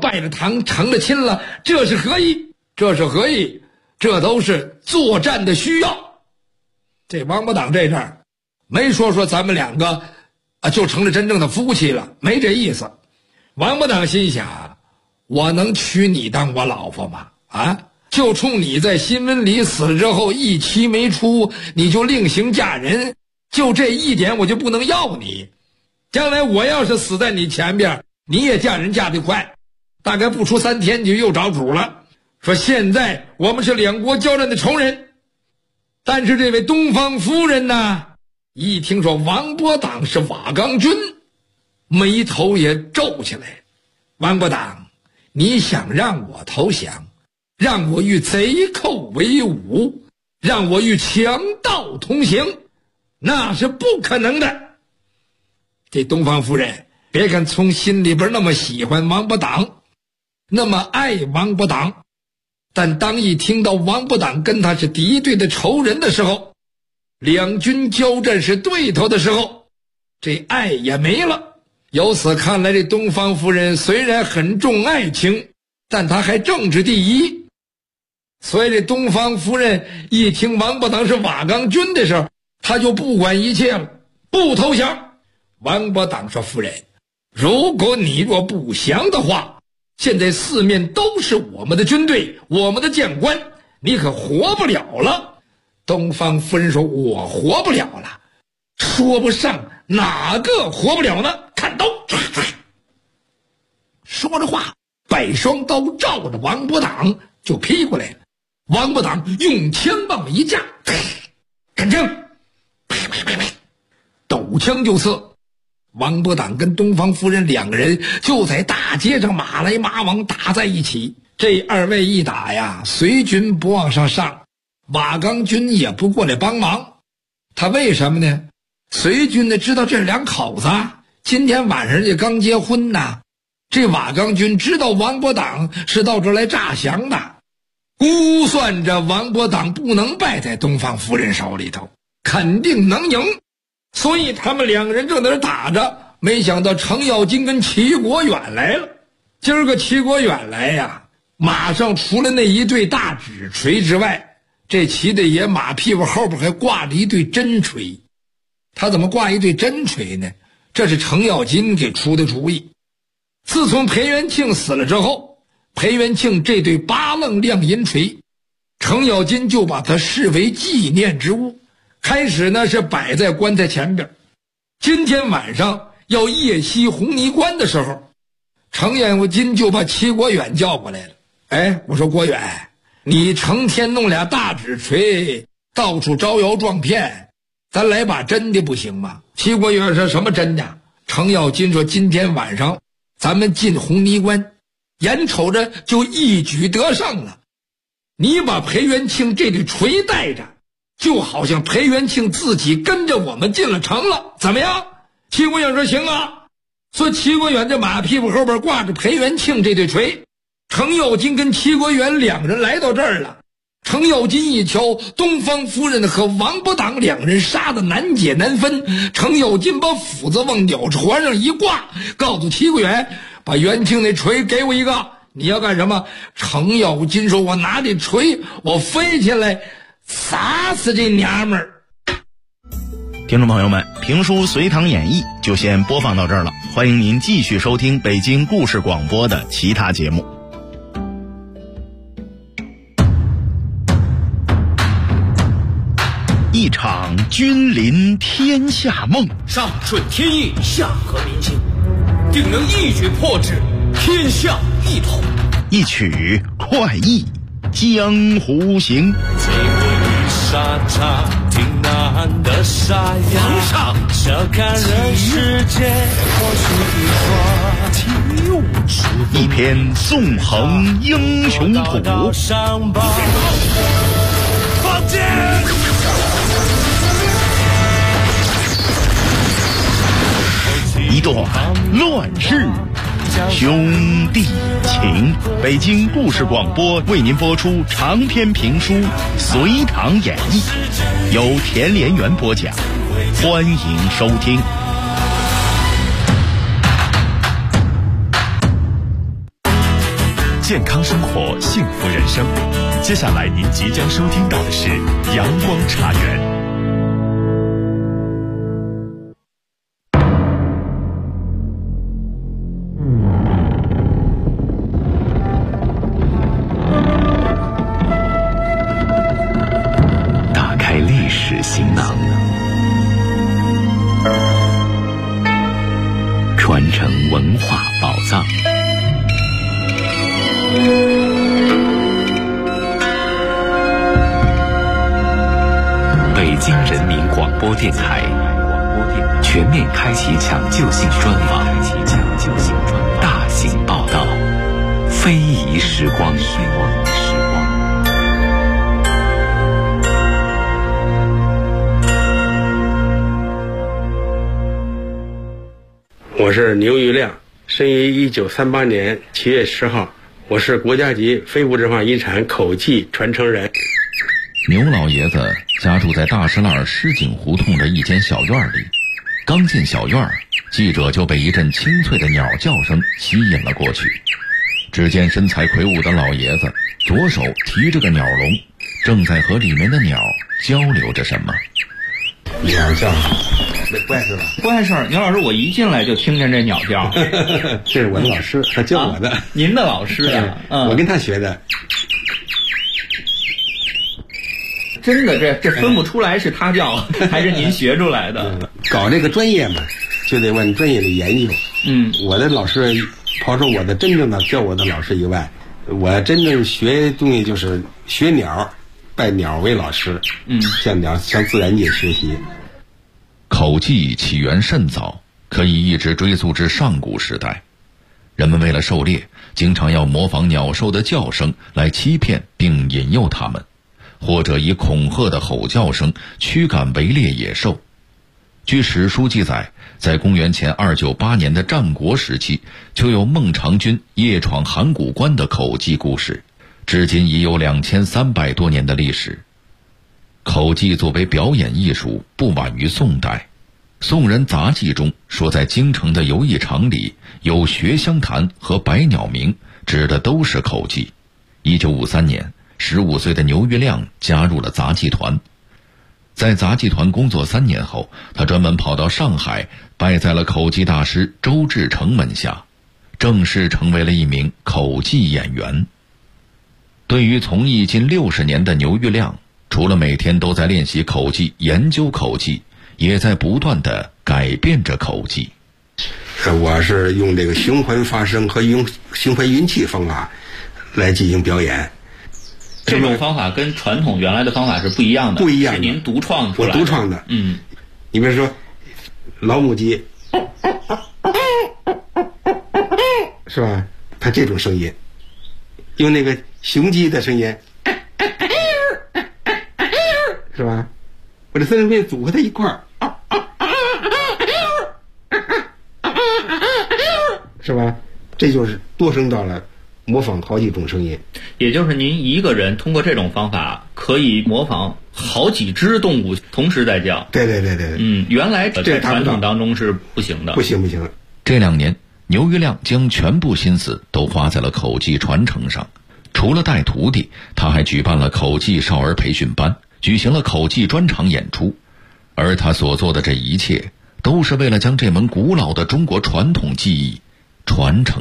拜了堂成了亲了，这是何意？这是何意？这都是作战的需要。这王八党这阵儿没说咱们两个就成了真正的夫妻了，没这意思。王八党心想，我能娶你当我老婆吗？就冲你在新闻里死了之后一期没出，你就另行嫁人，就这一点我就不能要你。将来我要是死在你前边，你也嫁人嫁得快，大概不出3天你就又找主了。说现在我们是两国交战的仇人。但是这位东方夫人呢，一听说王伯党是瓦岗军，眉头也皱起来。王伯党，你想让我投降，让我与贼寇为伍，让我与强盗同行，那是不可能的。这东方夫人别看从心里边那么喜欢王伯党，那么爱王伯党，但当一听到王伯党跟他是敌对的仇人的时候，两军交战是对头的时候，这爱也没了。由此看来，这东方夫人虽然很重爱情，但她还政治第一。所以这东方夫人一听王伯党是瓦岗军的时候，她就不管一切了，不投降。王伯党说，夫人，如果你若不降的话，现在四面都是我们的军队，我们的将官，你可活不了了。东方夫人说，我活不了了，说不上哪个活不了呢？看刀！说着话，百双刀照着王伯党就劈过来了。王伯党用枪往一架，看枪，抖枪就刺。王伯党跟东方夫人两个人就在大街上马来马往打在一起。这二位一打呀，隋军不往上，瓦岗军也不过来帮忙。他为什么呢？隋军呢知道这两口子今天晚上也刚结婚呢，这瓦岗军知道王伯党是到这儿来诈降的，估算着王伯党不能败在东方夫人手里头，肯定能赢。所以他们两个人正在那打着，没想到程咬金跟齐国远来了。今儿个齐国远来呀，马上除了那一对大指锤之外，这骑的野马屁股后边还挂着一对真锤。他怎么挂一对真锤呢？这是程咬金给出的主意。自从裴元庆死了之后，裴元庆这对八楞亮银锤，程咬金就把它视为纪念之物。开始呢是摆在棺材前边，今天晚上要夜袭红泥关的时候，程咬金就把齐国远叫过来了。我说国远，你成天弄俩大指锤到处招摇撞骗，咱来把真的不行吗？齐国远说，什么真的？程咬金说，今天晚上咱们进红泥关，眼瞅着就一举得胜了，你把裴元庆这对锤带着，就好像裴元庆自己跟着我们进了城了，怎么样？齐国远说，行啊。所以齐国远这马屁股后边挂着裴元庆这对锤。程咬金跟齐国远两人来到这儿了，程咬金一瞧，东方夫人和王伯党两人杀得难解难分。程咬金把斧子往鸟床上一挂，告诉齐国远，把元庆那锤给我一个。你要干什么？程咬金说，我拿这锤我飞起来砸死这娘们儿。 听众朋友们，评书《隋唐演义》就先播放到这儿了，欢迎您继续收听北京故事广播的其他节目。一场君临天下梦， 上顺天意，下合民心，定能一举破之，天下一统。 一曲快意江湖行。 最后一沙场挺难的沙哑， 皇上笑看人世间或许一花， 一篇纵横英雄谱， 上报放箭， 一段乱世兄弟情。北京故事广播为您播出长篇评书《隋唐演义》，由田连元播讲，欢迎收听。 健康生活，幸福人生。接下来您即将收听到的是阳光茶园。打开历史行囊，传承文化宝藏。北京人民广播电台全面开启抢救性专访，大型报道，非遗时光。 我是牛玉亮，生于1938年7月10号，我是国家级非物质文化遗产口技传承人。 牛老爷子家住在大石栏狮井胡同的一间小院里，刚进小院，记者就被一阵清脆的鸟叫声吸引了过去。只见身材魁梧的老爷子左手提着个鸟笼，正在和里面的鸟交流着什么。 鸟叫不碍事吧？ 不碍事。牛老师，我一进来就听见这鸟叫。 这是我的老师，他教我的。 您的老师呀？ 我跟他学的。 真的，这分不出来是他教还是您学出来的。 搞这个专业嘛，就得往专业里研究。我的老师，刨出我的真正的教我的老师以外，我真正学东西就是学鸟，拜鸟为老师。向自然界学习。 口技起源甚早，可以一直追溯至上古时代。人们为了狩猎，经常要模仿鸟兽的叫声来欺骗并引诱它们，或者以恐吓的吼叫声驱赶围猎野兽。据史书记载，在公元前298年的战国时期，就有孟尝君夜闯函谷关的口技故事，至今已有2300多年的历史。口技作为表演艺术，不晚于宋代。宋人杂记中说，在京城的游艺场里有学香坛和百鸟鸣，指的都是口技。1953年，15岁的牛玉亮加入了杂技团。在杂技团工作3年后，他专门跑到上海，拜在了口技大师周志成门下，正式成为了一名口技演员。对于从艺近60年的牛玉亮，除了每天都在练习口技、研究口技，也在不断地改变着口技。 我是用这个循环发声和用循环运气方法来进行表演。 这种方法跟传统原来的方法是不一样的， 不一样的， 是您独创出来的。 我独创的。你比如说老母鸡，是吧？它这种声音，用那个雄鸡的声音，是吧？我这三声变组合在一块儿，是吧？这就是多声道了，模仿好几种声音。 也就是您一个人通过这种方法可以模仿好几只动物同时在叫。 对。 原来在传统当中是不行的。不行。 这2年，牛玉亮将全部心思都花在了口技传承上。除了带徒弟，他还举办了口技少儿培训班，举行了口技专场演出。而他所做的这一切，都是为了将这门古老的中国传统技艺传承